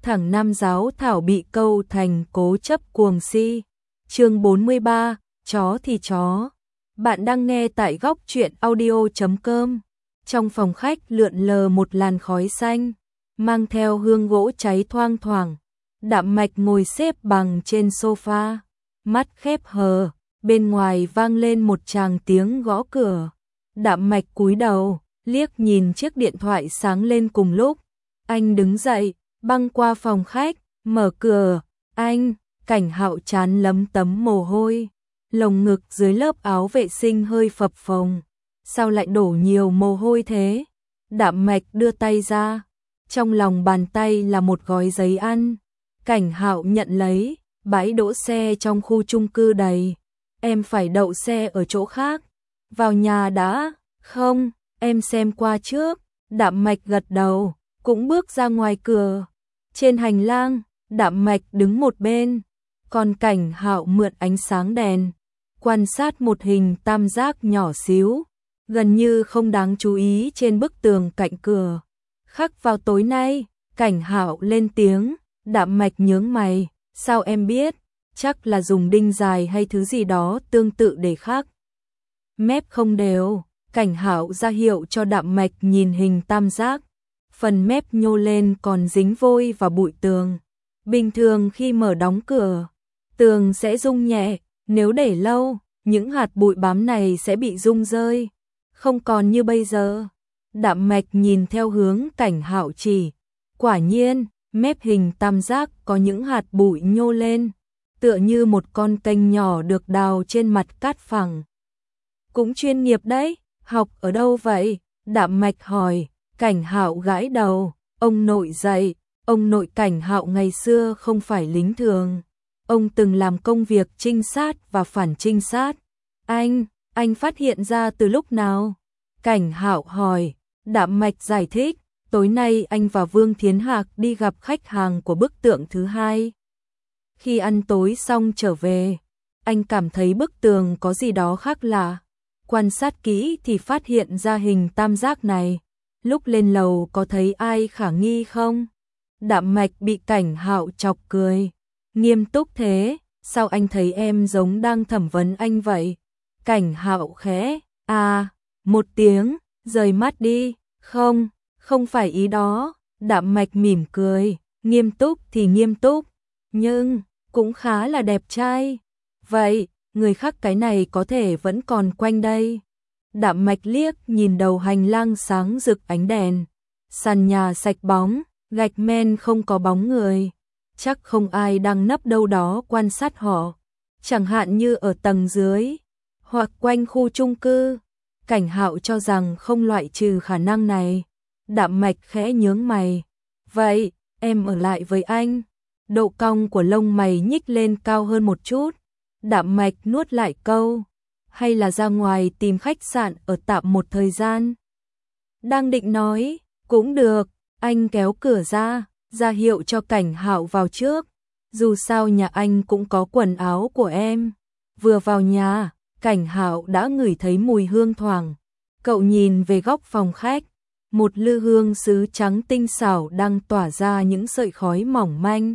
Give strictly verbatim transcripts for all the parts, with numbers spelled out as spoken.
thẳng nam giáo thảo bị câu thành cố chấp cuồng si. Chương bốn mươi ba, chó thì chó. Bạn đang nghe tại góc truyện audio chấm com. Trong phòng khách lượn lờ một làn khói xanh, mang theo hương gỗ cháy thoang thoảng. Đạm Mạch ngồi xếp bằng trên sofa, mắt khép hờ, bên ngoài vang lên một tràng tiếng gõ cửa. Đạm Mạch cúi đầu, liếc nhìn chiếc điện thoại sáng lên cùng lúc. Anh đứng dậy, băng qua phòng khách, mở cửa. Anh, Cảnh Hạo chán lấm tấm mồ hôi, lồng ngực dưới lớp áo vệ sinh hơi phập phồng. Sao lại đổ nhiều mồ hôi thế? Đạm Mạch đưa tay ra, trong lòng bàn tay là một gói giấy ăn. Cảnh Hạo nhận lấy, bãi đỗ xe trong khu chung cư đầy. Em phải đậu xe ở chỗ khác. Vào nhà đã. Không, em xem qua trước. Đạm Mạch gật đầu, cũng bước ra ngoài cửa. Trên hành lang, Đạm Mạch đứng một bên, còn Cảnh Hạo mượn ánh sáng đèn, quan sát một hình tam giác nhỏ xíu, gần như không đáng chú ý trên bức tường cạnh cửa. Khắc vào tối nay, Cảnh Hạo lên tiếng. Đạm Mạch nhướng mày, sao em biết? Chắc là dùng đinh dài hay thứ gì đó tương tự để khắc. Mép không đều. Cảnh Hạo ra hiệu cho Đạm Mạch nhìn hình tam giác. Phần mép nhô lên còn dính vôi và bụi tường. Bình thường khi mở đóng cửa, tường sẽ rung nhẹ, nếu để lâu, những hạt bụi bám này sẽ bị rung rơi, không còn như bây giờ. Đạm Mạch nhìn theo hướng Cảnh Hạo chỉ, quả nhiên, mép hình tam giác có những hạt bụi nhô lên, tựa như một con kênh nhỏ được đào trên mặt cát phẳng. Cũng chuyên nghiệp đấy, học ở đâu vậy? Đạm Mạch hỏi. Cảnh Hạo gãi đầu, ông nội dạy, ông nội Cảnh Hạo ngày xưa không phải lính thường, ông từng làm công việc trinh sát và phản trinh sát. Anh, anh phát hiện ra từ lúc nào? Cảnh Hạo hỏi. Đạm Mạch giải thích, tối nay anh và Vương Thiến Hạc đi gặp khách hàng của bức tượng thứ hai. Khi ăn tối xong trở về, anh cảm thấy bức tường có gì đó khác lạ. Quan sát kỹ thì phát hiện ra hình tam giác này. Lúc lên lầu có thấy ai khả nghi không? Đạm Mạch bị Cảnh Hạo chọc cười. Nghiêm túc thế, sao anh thấy em giống đang thẩm vấn anh vậy? Cảnh Hạo khẽ, à, một tiếng, rời mắt đi. Không, không phải ý đó. Đạm Mạch mỉm cười, nghiêm túc thì nghiêm túc, nhưng cũng khá là đẹp trai. Vậy, người khác cái này có thể vẫn còn quanh đây. Đạm Mạch liếc nhìn đầu hành lang sáng rực ánh đèn, sàn nhà sạch bóng, gạch men không có bóng người, chắc không ai đang nấp đâu đó quan sát họ, chẳng hạn như ở tầng dưới hoặc quanh khu chung cư. Cảnh Hạo cho rằng không loại trừ khả năng này. Đạm Mạch khẽ nhướng mày, vậy em ở lại với anh. Độ cong của lông mày nhích lên cao hơn một chút. Đạm Mạch nuốt lại câu, hay là ra ngoài tìm khách sạn ở tạm một thời gian. Đang định nói, cũng được. Anh kéo cửa ra, ra hiệu cho Cảnh Hạo vào trước. Dù sao nhà anh cũng có quần áo của em. Vừa vào nhà, Cảnh Hạo đã ngửi thấy mùi hương thoảng. Cậu nhìn về góc phòng khách, một lư hương sứ trắng tinh xảo đang tỏa ra những sợi khói mỏng manh.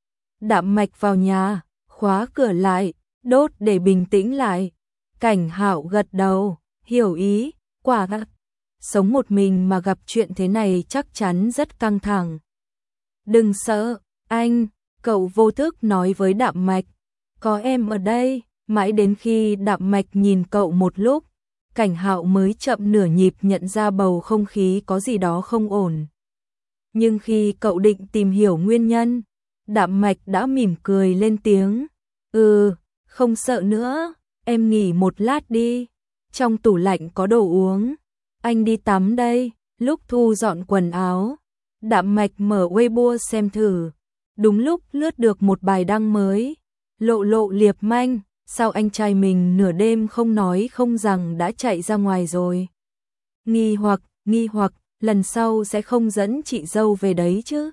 Đạm Mạch vào nhà, khóa cửa lại, đốt để bình tĩnh lại. Cảnh Hạo gật đầu, hiểu ý, quả thật. Sống một mình mà gặp chuyện thế này chắc chắn rất căng thẳng. Đừng sợ, anh, cậu vô thức nói với Đạm Mạch. Có em ở đây. Mãi đến khi Đạm Mạch nhìn cậu một lúc, Cảnh Hạo mới chậm nửa nhịp nhận ra bầu không khí có gì đó không ổn. Nhưng khi cậu định tìm hiểu nguyên nhân, Đạm Mạch đã mỉm cười lên tiếng. Ừ, không sợ nữa, em nghỉ một lát đi. Trong tủ lạnh có đồ uống. Anh đi tắm đây. Lúc thu dọn quần áo, Đạm Mạch mở Weibo xem thử. Đúng lúc lướt được một bài đăng mới. Lộ lộ liệp manh. Sao anh trai mình nửa đêm không nói không rằng đã chạy ra ngoài rồi? Nghi hoặc, nghi hoặc, lần sau sẽ không dẫn chị dâu về đấy chứ?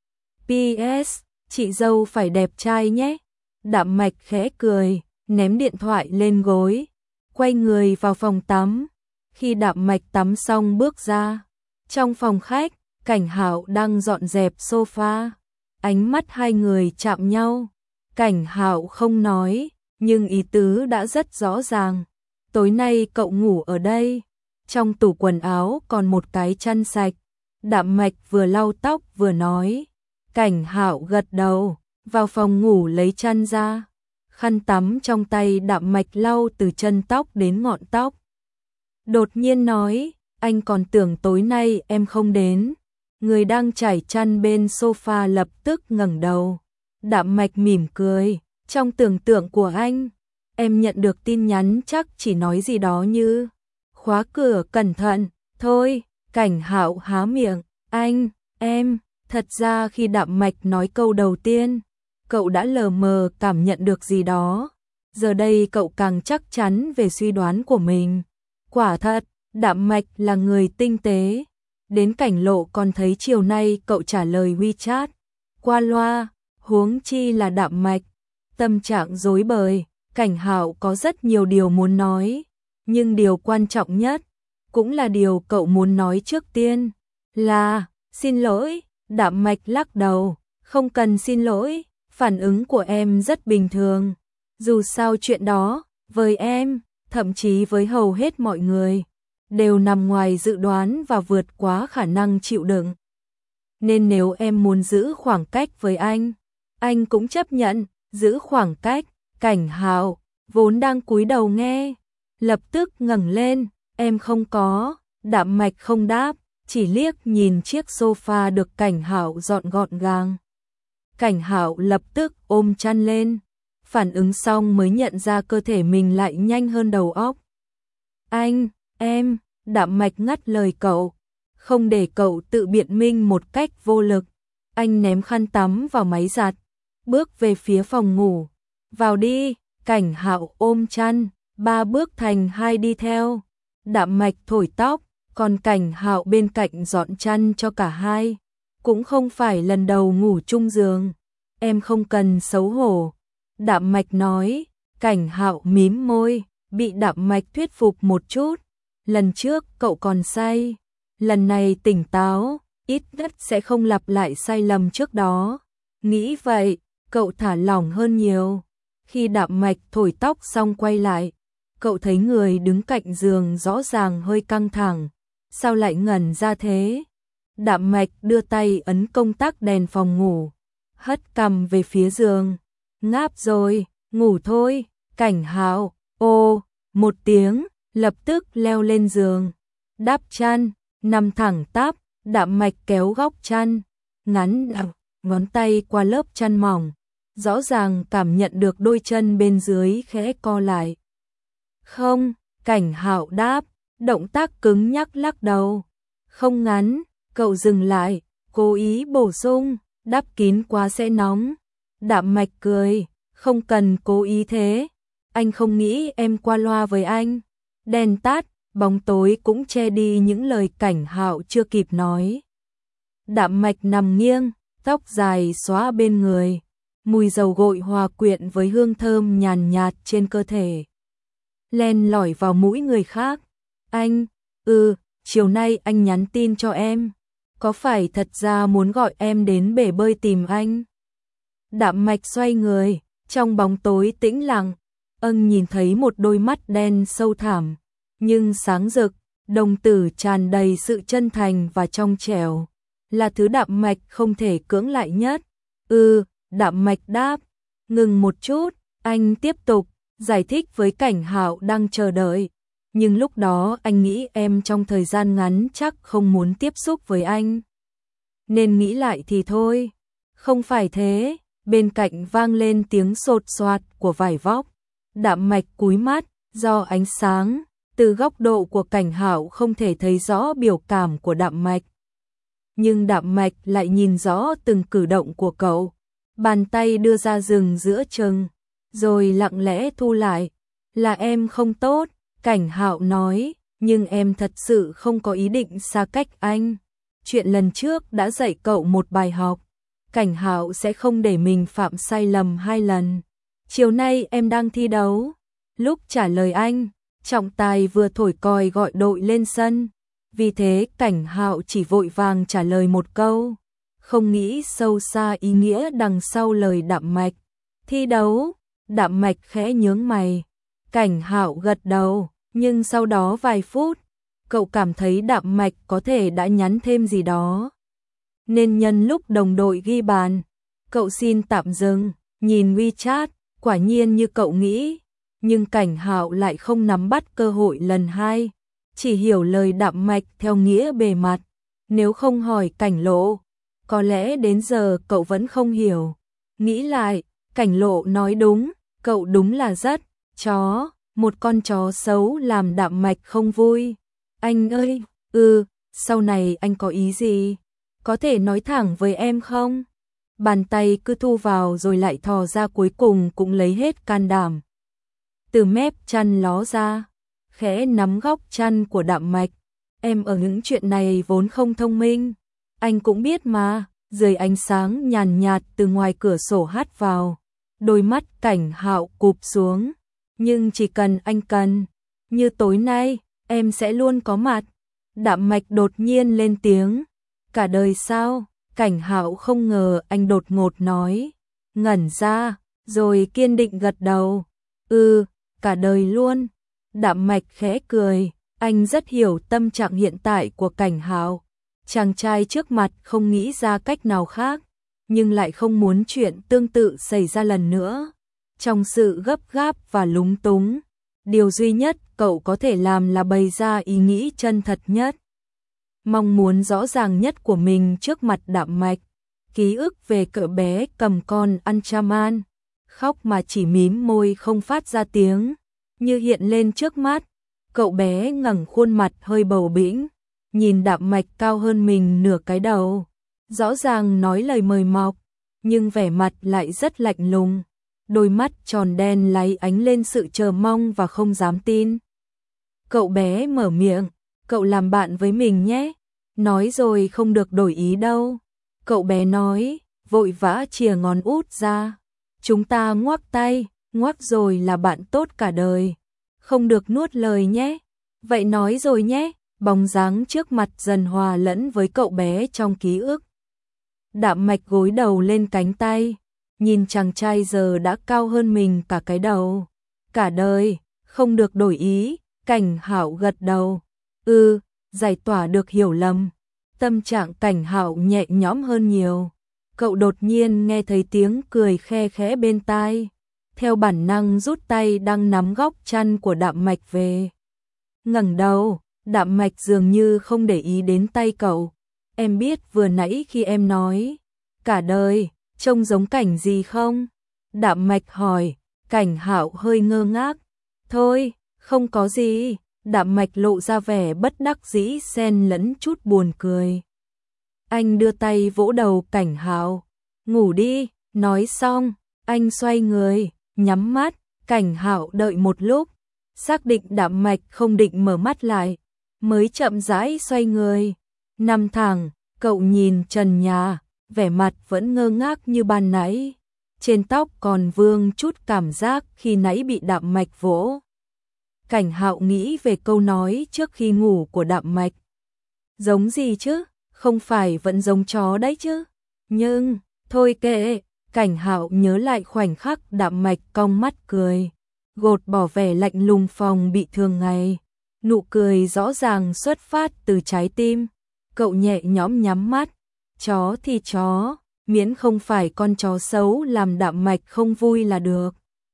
pê ét, chị dâu phải đẹp trai nhé. Đạm Mạch khẽ cười, ném điện thoại lên gối, quay người vào phòng tắm. Khi Đạm Mạch tắm xong bước ra, trong phòng khách, Cảnh Hạo đang dọn dẹp sofa. Ánh mắt hai người chạm nhau. Cảnh Hạo không nói, nhưng ý tứ đã rất rõ ràng. Tối nay cậu ngủ ở đây. Trong tủ quần áo còn một cái chăn sạch. Đạm Mạch vừa lau tóc vừa nói. Cảnh Hạo gật đầu, vào phòng ngủ lấy chăn ra. Khăn tắm trong tay Đạm Mạch lau từ chân tóc đến ngọn tóc. Đột nhiên nói, anh còn tưởng tối nay em không đến. Người đang trải chăn bên sofa lập tức ngẩng đầu. Đạm Mạch mỉm cười, trong tưởng tượng của anh, em nhận được tin nhắn chắc chỉ nói gì đó như khóa cửa cẩn thận, thôi. Cảnh Hạo há miệng, anh, em, thật ra khi Đạm Mạch nói câu đầu tiên, cậu đã lờ mờ cảm nhận được gì đó. Giờ đây cậu càng chắc chắn về suy đoán của mình. Quả thật, Đạm Mạch là người tinh tế. Đến Cảnh Lộ còn thấy chiều nay cậu trả lời WeChat qua loa, huống chi là Đạm Mạch. Tâm trạng rối bời, Cảnh Hạo có rất nhiều điều muốn nói, nhưng điều quan trọng nhất, cũng là điều cậu muốn nói trước tiên, là xin lỗi. Đạm Mạch lắc đầu, không cần xin lỗi, phản ứng của em rất bình thường. Dù sao chuyện đó, với em, thậm chí với hầu hết mọi người, đều nằm ngoài dự đoán và vượt quá khả năng chịu đựng. Nên nếu em muốn giữ khoảng cách với anh, anh cũng chấp nhận giữ khoảng cách. Cảnh Hạo vốn đang cúi đầu nghe, lập tức ngẩng lên, em không có. Đạm Mạch không đáp, chỉ liếc nhìn chiếc sofa được Cảnh Hạo dọn gọn gàng. Cảnh Hạo lập tức ôm chăn lên, phản ứng xong mới nhận ra cơ thể mình lại nhanh hơn đầu óc. Anh, em, Đạm Mạch ngắt lời cậu, không để cậu tự biện minh một cách vô lực. Anh ném khăn tắm vào máy giặt, bước về phía phòng ngủ. Vào đi. Cảnh Hạo ôm chăn, ba bước thành hai đi theo. Đạm Mạch thổi tóc, còn Cảnh Hạo bên cạnh dọn chăn cho cả hai. Cũng không phải lần đầu ngủ chung giường. Em không cần xấu hổ. Đạm Mạch nói. Cảnh Hạo mím môi, bị Đạm Mạch thuyết phục một chút. Lần trước cậu còn say, lần này tỉnh táo, ít nhất sẽ không lặp lại sai lầm trước đó. Nghĩ vậy, cậu thả lỏng hơn nhiều. Khi Đạm Mạch thổi tóc xong quay lại, cậu thấy người đứng cạnh giường rõ ràng hơi căng thẳng. Sao lại ngẩn ra thế? Đạm Mạch đưa tay ấn công tắc đèn phòng ngủ, hất cằm về phía giường. Ngáp rồi, ngủ thôi. Cảnh Hạo, ô, một tiếng, lập tức leo lên giường, đắp chăn, nằm thẳng tắp. Đạm Mạch kéo góc chăn, ngắn ngón tay qua lớp chăn mỏng, rõ ràng cảm nhận được đôi chân bên dưới khẽ co lại. Không. Cảnh Hạo đáp, động tác cứng nhắc lắc đầu. Không ngắn. Cậu dừng lại, cố ý bổ sung, đắp kín quá sẽ nóng. Đạm Mạch cười, không cần cố ý thế. Anh không nghĩ em qua loa với anh. Đèn tắt, bóng tối cũng che đi những lời Cảnh Hạo chưa kịp nói. Đạm Mạch nằm nghiêng, tóc dài xóa bên người, mùi dầu gội hòa quyện với hương thơm nhàn nhạt trên cơ thể, len lỏi vào mũi người khác. Anh, ừ, chiều nay anh nhắn tin cho em, có phải thật ra muốn gọi em đến bể bơi tìm anh? Đạm Mạch xoay người, trong bóng tối tĩnh lặng, ân nhìn thấy một đôi mắt đen sâu thẳm, nhưng sáng rực, đồng tử tràn đầy sự chân thành và trong trẻo, là thứ Đạm Mạch không thể cưỡng lại nhất. Ừ, Đạm Mạch đáp. Ngừng một chút, anh tiếp tục giải thích với Cảnh Hạo đang chờ đợi. Nhưng lúc đó anh nghĩ em trong thời gian ngắn chắc không muốn tiếp xúc với anh. Nên nghĩ lại thì thôi. Không phải thế. Bên cạnh vang lên tiếng sột soạt của vải vóc. Đạm Mạch cúi mắt, do ánh sáng, từ góc độ của Cảnh Hạo không thể thấy rõ biểu cảm của Đạm Mạch. Nhưng Đạm Mạch lại nhìn rõ từng cử động của cậu. Bàn tay đưa ra rừng giữa chừng, rồi lặng lẽ thu lại. Là em không tốt, Cảnh Hạo nói, nhưng em thật sự không có ý định xa cách anh. Chuyện lần trước đã dạy cậu một bài học. Cảnh Hạo sẽ không để mình phạm sai lầm hai lần. Chiều nay em đang thi đấu. Lúc trả lời anh, trọng tài vừa thổi còi gọi đội lên sân. Vì thế Cảnh Hạo chỉ vội vàng trả lời một câu. không nghĩ sâu xa ý nghĩa đằng sau lời Đạm Mạch. Thi đấu, Đạm Mạch khẽ nhướng mày. Cảnh Hạo gật đầu, nhưng sau đó vài phút, cậu cảm thấy Đạm Mạch có thể đã nhắn thêm gì đó. Nên nhân lúc đồng đội ghi bàn, cậu xin tạm dừng, nhìn WeChat, quả nhiên như cậu nghĩ, nhưng Cảnh Hạo lại không nắm bắt cơ hội lần hai, chỉ hiểu lời Đạm Mạch theo nghĩa bề mặt, nếu không hỏi Cảnh Lộ, có lẽ đến giờ cậu vẫn không hiểu. Nghĩ lại, Cảnh Lộ nói đúng, cậu đúng là rất chó, một con chó xấu làm Đạm Mạch không vui. Anh ơi, ừ, sau này anh có ý gì? Có thể nói thẳng với em không? Bàn tay cứ thu vào rồi lại thò ra, cuối cùng cũng lấy hết can đảm. Từ mép chăn ló ra, khẽ nắm góc chăn của Đạm Mạch. Em ở những chuyện này vốn không thông minh. Anh cũng biết mà. Dưới ánh sáng nhàn nhạt từ ngoài cửa sổ hắt vào, đôi mắt Cảnh Hạo cụp xuống. Nhưng chỉ cần anh cần, như tối nay, em sẽ luôn có mặt. Đạm Mạch đột nhiên lên tiếng. Cả đời sao? Cảnh Hạo không ngờ anh đột ngột nói. Ngẩn ra, rồi kiên định gật đầu. Ừ, cả đời luôn. Đạm Mạch khẽ cười, anh rất hiểu tâm trạng hiện tại của Cảnh Hạo. Chàng trai trước mặt không nghĩ ra cách nào khác, nhưng lại không muốn chuyện tương tự xảy ra lần nữa. Trong sự gấp gáp và lúng túng, điều duy nhất cậu có thể làm là bày ra ý nghĩ chân thật nhất, mong muốn rõ ràng nhất của mình trước mặt Đạm Mạch. Ký ức về cậu bé cầm con Anchaman, khóc mà chỉ mím môi không phát ra tiếng, như hiện lên trước mắt. Cậu bé ngẩng khuôn mặt hơi bầu bĩnh, nhìn Đạm Mạch cao hơn mình nửa cái đầu, rõ ràng nói lời mời mọc, nhưng vẻ mặt lại rất lạnh lùng, đôi mắt tròn đen láy ánh lên sự chờ mong và không dám tin. Cậu bé mở miệng, cậu làm bạn với mình nhé, nói rồi không được đổi ý đâu. Cậu bé nói, vội vã chìa ngón út ra, chúng ta ngoắc tay, ngoắc rồi là bạn tốt cả đời, không được nuốt lời nhé. Vậy nói rồi nhé. Bóng dáng trước mặt dần hòa lẫn với cậu bé trong ký ức. Đạm Mạch gối đầu lên cánh tay, nhìn chàng trai giờ đã cao hơn mình cả cái đầu. Cả đời, không được đổi ý. Cảnh Hạo gật đầu. Ừ, giải tỏa được hiểu lầm. Tâm trạng Cảnh Hạo nhẹ nhõm hơn nhiều. Cậu đột nhiên nghe thấy tiếng cười khe khẽ bên tai. Theo bản năng rút tay đang nắm góc chăn của Đạm Mạch về. Ngẩng đầu, Đạm Mạch dường như không để ý đến tay cậu. Em biết vừa nãy khi em nói cả đời, trông giống Cảnh gì không? Đạm Mạch hỏi. Cảnh Hạo hơi ngơ ngác. Thôi, không có gì. Đạm Mạch lộ ra vẻ bất đắc dĩ xen lẫn chút buồn cười. Anh đưa tay vỗ đầu Cảnh Hạo. Ngủ đi. Nói xong, anh xoay người, nhắm mắt. Cảnh Hạo đợi một lúc, xác định Đạm Mạch không định mở mắt lại, mới chậm rãi xoay người. Nằm thẳng, cậu nhìn trần nhà, vẻ mặt vẫn ngơ ngác như ban nãy. Trên tóc còn vương chút cảm giác khi nãy bị Đạm Mạch vỗ. Cảnh Hạo nghĩ về câu nói trước khi ngủ của Đạm Mạch. Giống gì chứ? Không phải vẫn giống chó đấy chứ? Nhưng, thôi kệ. Cảnh Hạo nhớ lại khoảnh khắc Đạm Mạch cong mắt cười, gột bỏ vẻ lạnh lùng phòng bị thường ngày. Nụ cười rõ ràng xuất phát từ trái tim. Cậu nhẹ nhõm nhắm mắt. Chó thì chó, miễn không phải con chó xấu làm Đạm Mạch không vui là được.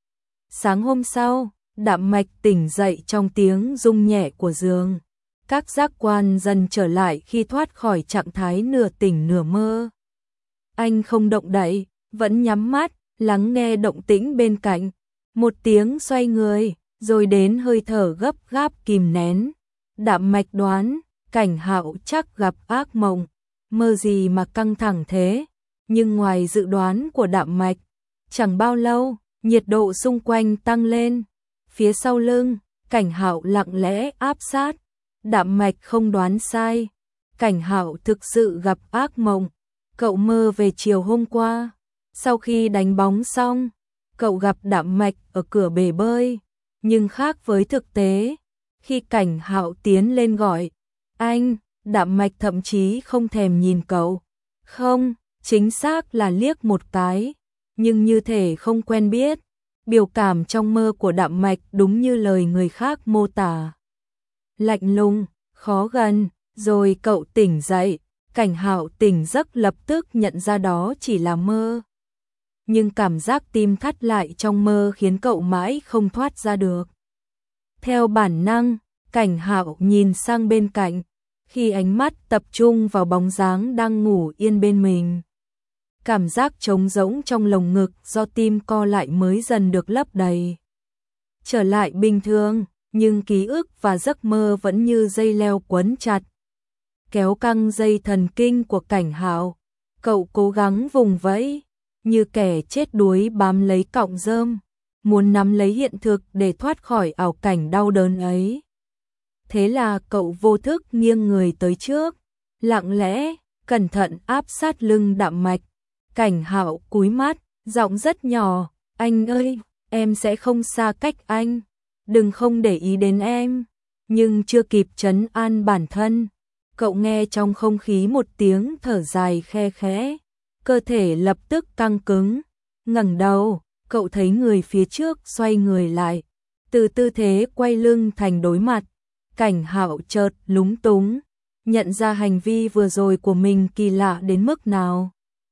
Sáng hôm sau, Đạm Mạch tỉnh dậy trong tiếng rung nhẹ của giường. Các giác quan dần trở lại khi thoát khỏi trạng thái nửa tỉnh nửa mơ. Anh không động đậy, vẫn nhắm mắt, lắng nghe động tĩnh bên cạnh. Một tiếng xoay người, rồi đến hơi thở gấp gáp kìm nén. Đạm Mạch đoán, Cảnh Hạo chắc gặp ác mộng. Mơ gì mà căng thẳng thế? Nhưng ngoài dự đoán của Đạm Mạch, chẳng bao lâu, nhiệt độ xung quanh tăng lên. Phía sau lưng, Cảnh Hạo lặng lẽ áp sát. Đạm Mạch không đoán sai. Cảnh Hạo thực sự gặp ác mộng. Cậu mơ về chiều hôm qua. Sau khi đánh bóng xong, cậu gặp Đạm Mạch ở cửa bể bơi. Nhưng khác với thực tế, khi Cảnh Hạo tiến lên gọi anh, Đạm Mạch thậm chí không thèm nhìn cậu. Không, chính xác là liếc một cái, nhưng như thể không quen biết. Biểu cảm trong mơ của Đạm Mạch đúng như lời người khác mô tả. Lạnh lùng, khó gần, rồi cậu tỉnh dậy. Cảnh Hạo tỉnh giấc lập tức nhận ra đó chỉ là mơ. Nhưng cảm giác tim thắt lại trong mơ khiến cậu mãi không thoát ra được. Theo bản năng, Cảnh Hạo nhìn sang bên cạnh, khi ánh mắt tập trung vào bóng dáng đang ngủ yên bên mình. Cảm giác trống rỗng trong lồng ngực do tim co lại mới dần được lấp đầy. Trở lại bình thường, nhưng ký ức và giấc mơ vẫn như dây leo quấn chặt. Kéo căng dây thần kinh của Cảnh Hạo, cậu cố gắng vùng vẫy, như kẻ chết đuối bám lấy cọng rơm, muốn nắm lấy hiện thực để thoát khỏi ảo cảnh đau đớn ấy. Thế là cậu vô thức nghiêng người tới trước, lặng lẽ, cẩn thận áp sát lưng Đạm Mạch. Cảnh Hạo cúi mắt, giọng rất nhỏ, "Anh ơi, em sẽ không xa cách anh, đừng không để ý đến em." Nhưng chưa kịp trấn an bản thân, cậu nghe trong không khí một tiếng thở dài khe khẽ, cơ thể lập tức căng cứng. Ngẩng đầu, cậu thấy người phía trước xoay người lại, từ tư thế quay lưng thành đối mặt. Cảnh Hạo chợt lúng túng, nhận ra hành vi vừa rồi của mình kỳ lạ đến mức nào.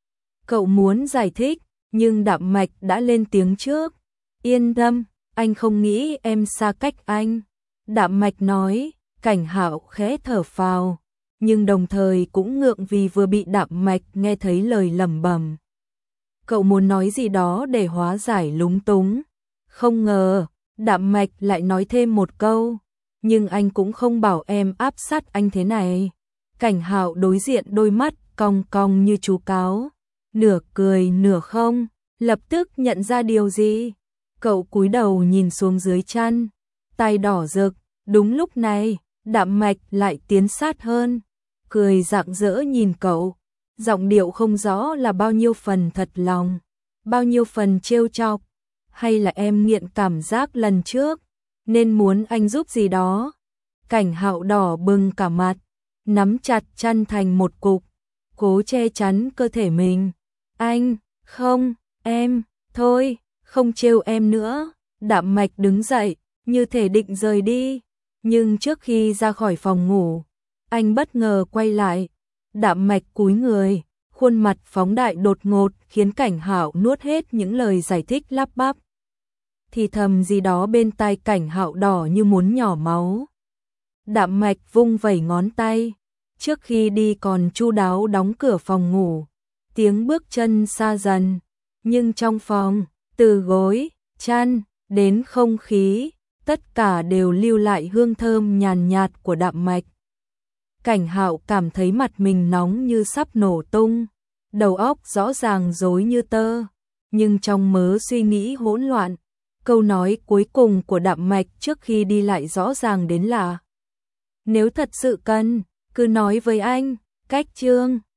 Cậu muốn giải thích, nhưng Đạm Mạch đã lên tiếng trước. "Yên tâm, anh không nghĩ em xa cách anh." Đạm Mạch nói. Cảnh Hạo khẽ thở phào, nhưng đồng thời cũng ngượng vì vừa bị Đạm Mạch nghe thấy lời lẩm bẩm. Cậu muốn nói gì đó để hóa giải lúng túng. Không ngờ, Đạm Mạch lại nói thêm một câu, "Nhưng anh cũng không bảo em áp sát anh thế này." Cảnh Hạo đối diện đôi mắt cong cong như chú cáo, nửa cười nửa không, lập tức nhận ra điều gì. Cậu cúi đầu nhìn xuống dưới chăn, tai đỏ rực. Đúng lúc này, Đạm Mạch lại tiến sát hơn, cười rạng rỡ nhìn cậu, giọng điệu không rõ là bao nhiêu phần thật lòng, bao nhiêu phần trêu chọc, hay là em nghiện cảm giác lần trước, nên muốn anh giúp gì đó. Cảnh Hạo đỏ bừng cả mặt, nắm chặt chăn thành một cục, cố che chắn cơ thể mình. "Anh, không, em, thôi, không trêu em nữa." Đạm Mạch đứng dậy, như thể định rời đi, nhưng trước khi ra khỏi phòng ngủ, anh bất ngờ quay lại. Đạm Mạch cúi người, khuôn mặt phóng đại đột ngột khiến Cảnh Hạo nuốt hết những lời giải thích lắp bắp. Thì thầm gì đó bên tai Cảnh Hạo đỏ như muốn nhỏ máu. Đạm Mạch vung vẩy ngón tay, trước khi đi còn chu đáo đóng cửa phòng ngủ. Tiếng bước chân xa dần, nhưng trong phòng, từ gối, chăn, đến không khí, tất cả đều lưu lại hương thơm nhàn nhạt của Đạm Mạch. Cảnh Hạo cảm thấy mặt mình nóng như sắp nổ tung, đầu óc rõ ràng rối như tơ, nhưng trong mớ suy nghĩ hỗn loạn, câu nói cuối cùng của Đạm Mạch trước khi đi lại rõ ràng đến là: "Nếu thật sự cần, cứ nói với anh." Cách chương